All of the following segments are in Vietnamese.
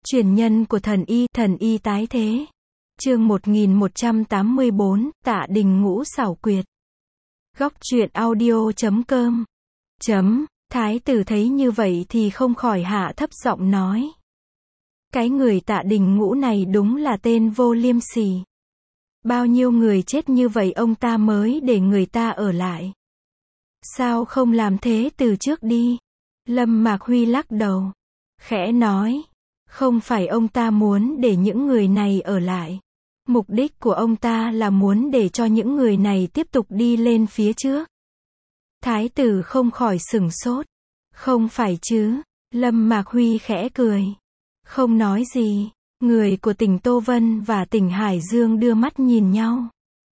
Truyền nhân của thần y tái thế. Chương 1184, Tạ Đình Ngũ xảo quyệt. Góc truyện audio.com. Thái tử thấy như vậy thì không khỏi hạ thấp giọng nói. Cái người Tạ Đình Ngũ này đúng là tên vô liêm sỉ. Bao nhiêu người chết như vậy ông ta mới để người ta ở lại. Sao không làm thế từ trước đi? Lâm Mạc Huy lắc đầu. Khẽ nói. Không phải ông ta muốn để những người này ở lại. Mục đích của ông ta là muốn để cho những người này tiếp tục đi lên phía trước. Thái tử không khỏi sửng sốt. Không phải chứ? Lâm Mạc Huy khẽ cười. Không nói gì. Người của tỉnh Tô Vân và tỉnh Hải Dương đưa mắt nhìn nhau.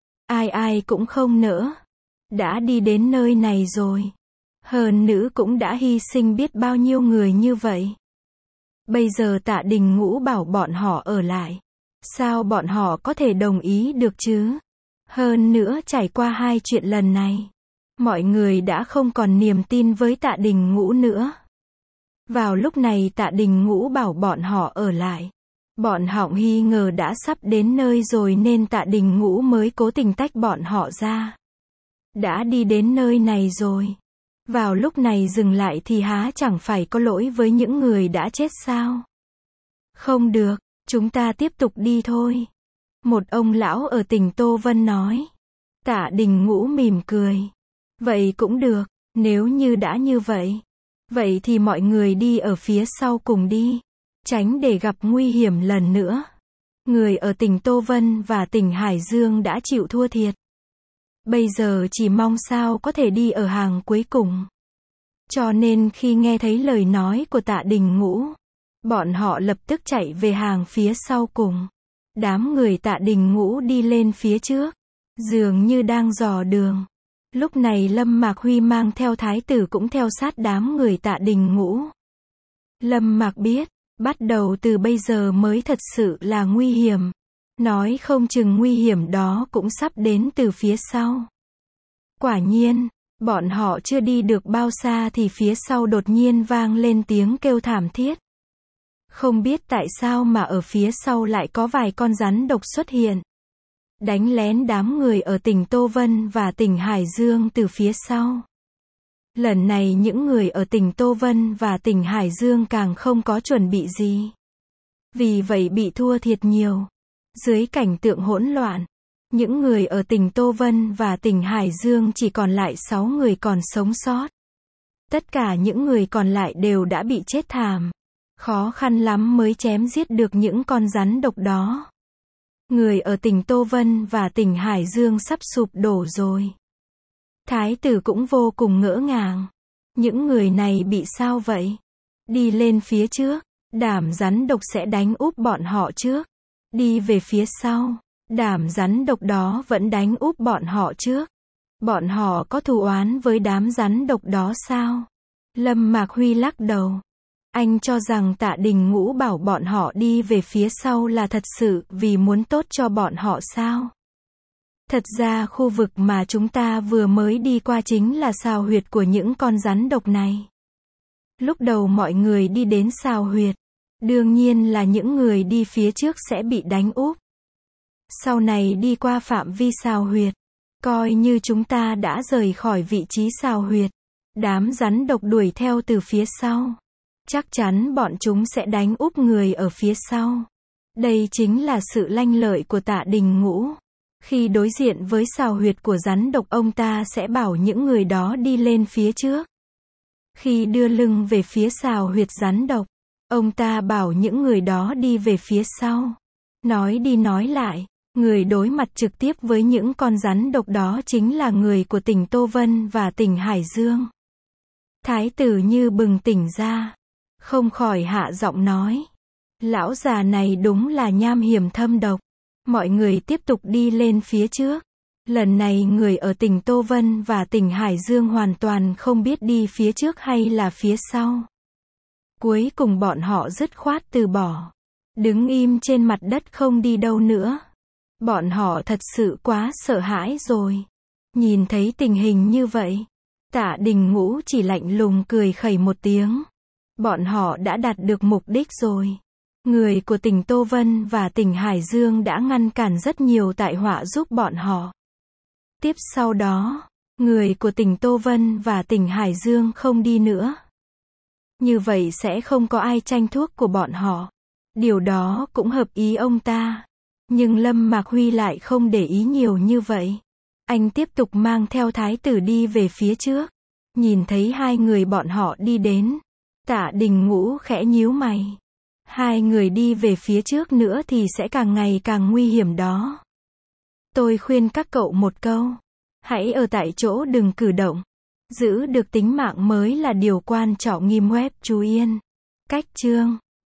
Ai cũng không nỡ. Đã đi đến nơi này rồi. Hơn nữa cũng đã hy sinh biết bao nhiêu người như vậy. Bây giờ Tạ Đình Ngũ bảo bọn họ ở lại. Sao bọn họ có thể đồng ý được chứ? Hơn nữa trải qua hai chuyện lần này. Mọi người đã không còn niềm tin với Tạ Đình Ngũ nữa. Vào lúc này Tạ Đình Ngũ bảo bọn họ ở lại. Bọn họ nghi ngờ đã sắp đến nơi rồi nên Tạ Đình Ngũ mới cố tình tách bọn họ ra. Đã đi đến nơi này rồi. Vào lúc này dừng lại thì há chẳng phải có lỗi với những người đã chết sao? Không được, chúng ta tiếp tục đi thôi. Một ông lão ở tỉnh Tô Vân nói. Tạ Đình Ngũ mỉm cười. Vậy cũng được, nếu như đã như vậy. Vậy thì mọi người đi ở phía sau cùng đi. Tránh để gặp nguy hiểm lần nữa. Người ở tỉnh Tô Vân và tỉnh Hải Dương đã chịu thua thiệt. Bây giờ chỉ mong sao có thể đi ở hàng cuối cùng. Cho nên khi nghe thấy lời nói của Tạ Đình Ngũ, bọn họ lập tức chạy về hàng phía sau cùng. Đám người Tạ Đình Ngũ đi lên phía trước, dường như đang dò đường. Lúc này Lâm Mạc Huy mang theo thái tử cũng theo sát đám người Tạ Đình Ngũ. Lâm Mạc biết, bắt đầu từ bây giờ mới thật sự là nguy hiểm. Nói không chừng nguy hiểm đó cũng sắp đến từ phía sau. Quả nhiên, bọn họ chưa đi được bao xa thì phía sau đột nhiên vang lên tiếng kêu thảm thiết. Không biết tại sao mà ở phía sau lại có vài con rắn độc xuất hiện. Đánh lén đám người ở tỉnh Tô Vân và tỉnh Hải Dương từ phía sau. Lần này những người ở tỉnh Tô Vân và tỉnh Hải Dương càng không có chuẩn bị gì. Vì vậy bị thua thiệt nhiều. Dưới cảnh tượng hỗn loạn, những người ở tỉnh Tô Vân và tỉnh Hải Dương chỉ còn lại 6 người còn sống sót. Tất cả những người còn lại đều đã bị chết thảm. Khó khăn lắm mới chém giết được những con rắn độc đó. Người ở tỉnh Tô Vân và tỉnh Hải Dương sắp sụp đổ rồi. Thái tử cũng vô cùng ngỡ ngàng. Những người này bị sao vậy? Đi lên phía trước, đám rắn độc sẽ đánh úp bọn họ trước. Đi về phía sau, đám rắn độc đó vẫn đánh úp bọn họ trước. Bọn họ có thù oán với đám rắn độc đó sao? Lâm Mạc Huy lắc đầu. Anh cho rằng Tạ Đình Ngũ bảo bọn họ đi về phía sau là thật sự vì muốn tốt cho bọn họ sao? Thật ra khu vực mà chúng ta vừa mới đi qua chính là sào huyệt của những con rắn độc này. Lúc đầu mọi người đi đến sào huyệt. Đương nhiên là những người đi phía trước sẽ bị đánh úp. Sau này đi qua phạm vi sào huyệt. Coi như chúng ta đã rời khỏi vị trí sào huyệt. Đám rắn độc đuổi theo từ phía sau. Chắc chắn bọn chúng sẽ đánh úp người ở phía sau. Đây chính là sự lanh lợi của Tạ Đình Ngũ. Khi đối diện với sào huyệt của rắn độc ông ta sẽ bảo những người đó đi lên phía trước. Khi đưa lưng về phía sào huyệt rắn độc, ông ta bảo những người đó đi về phía sau. Nói đi nói lại, người đối mặt trực tiếp với những con rắn độc đó chính là người của tỉnh Tô Vân và tỉnh Hải Dương. Thái tử như bừng tỉnh ra. Không khỏi hạ giọng nói. Lão già này đúng là nham hiểm thâm độc. Mọi người tiếp tục đi lên phía trước. Lần này người ở tỉnh Tô Vân và tỉnh Hải Dương hoàn toàn không biết đi phía trước hay là phía sau. Cuối cùng bọn họ dứt khoát từ bỏ. Đứng im trên mặt đất không đi đâu nữa. Bọn họ thật sự quá sợ hãi rồi. Nhìn thấy tình hình như vậy, Tạ Đình Ngũ chỉ lạnh lùng cười khẩy một tiếng. Bọn họ đã đạt được mục đích rồi. Người của tỉnh Tô Vân và tỉnh Hải Dương đã ngăn cản rất nhiều tai họa giúp bọn họ. Tiếp sau đó, người của tỉnh Tô Vân và tỉnh Hải Dương không đi nữa. Như vậy sẽ không có ai tranh thuốc của bọn họ. Điều đó cũng hợp ý ông ta. Nhưng Lâm Mạc Huy lại không để ý nhiều như vậy. Anh tiếp tục mang theo thái tử đi về phía trước. Nhìn thấy hai người bọn họ đi đến. Tạ Đình Ngũ khẽ nhíu mày. Hai người đi về phía trước nữa thì sẽ càng ngày càng nguy hiểm đó. Tôi khuyên các cậu một câu. Hãy ở tại chỗ đừng cử động. Giữ được tính mạng mới là điều quan trọng. Nghiêm Web chú Yên. Cách chương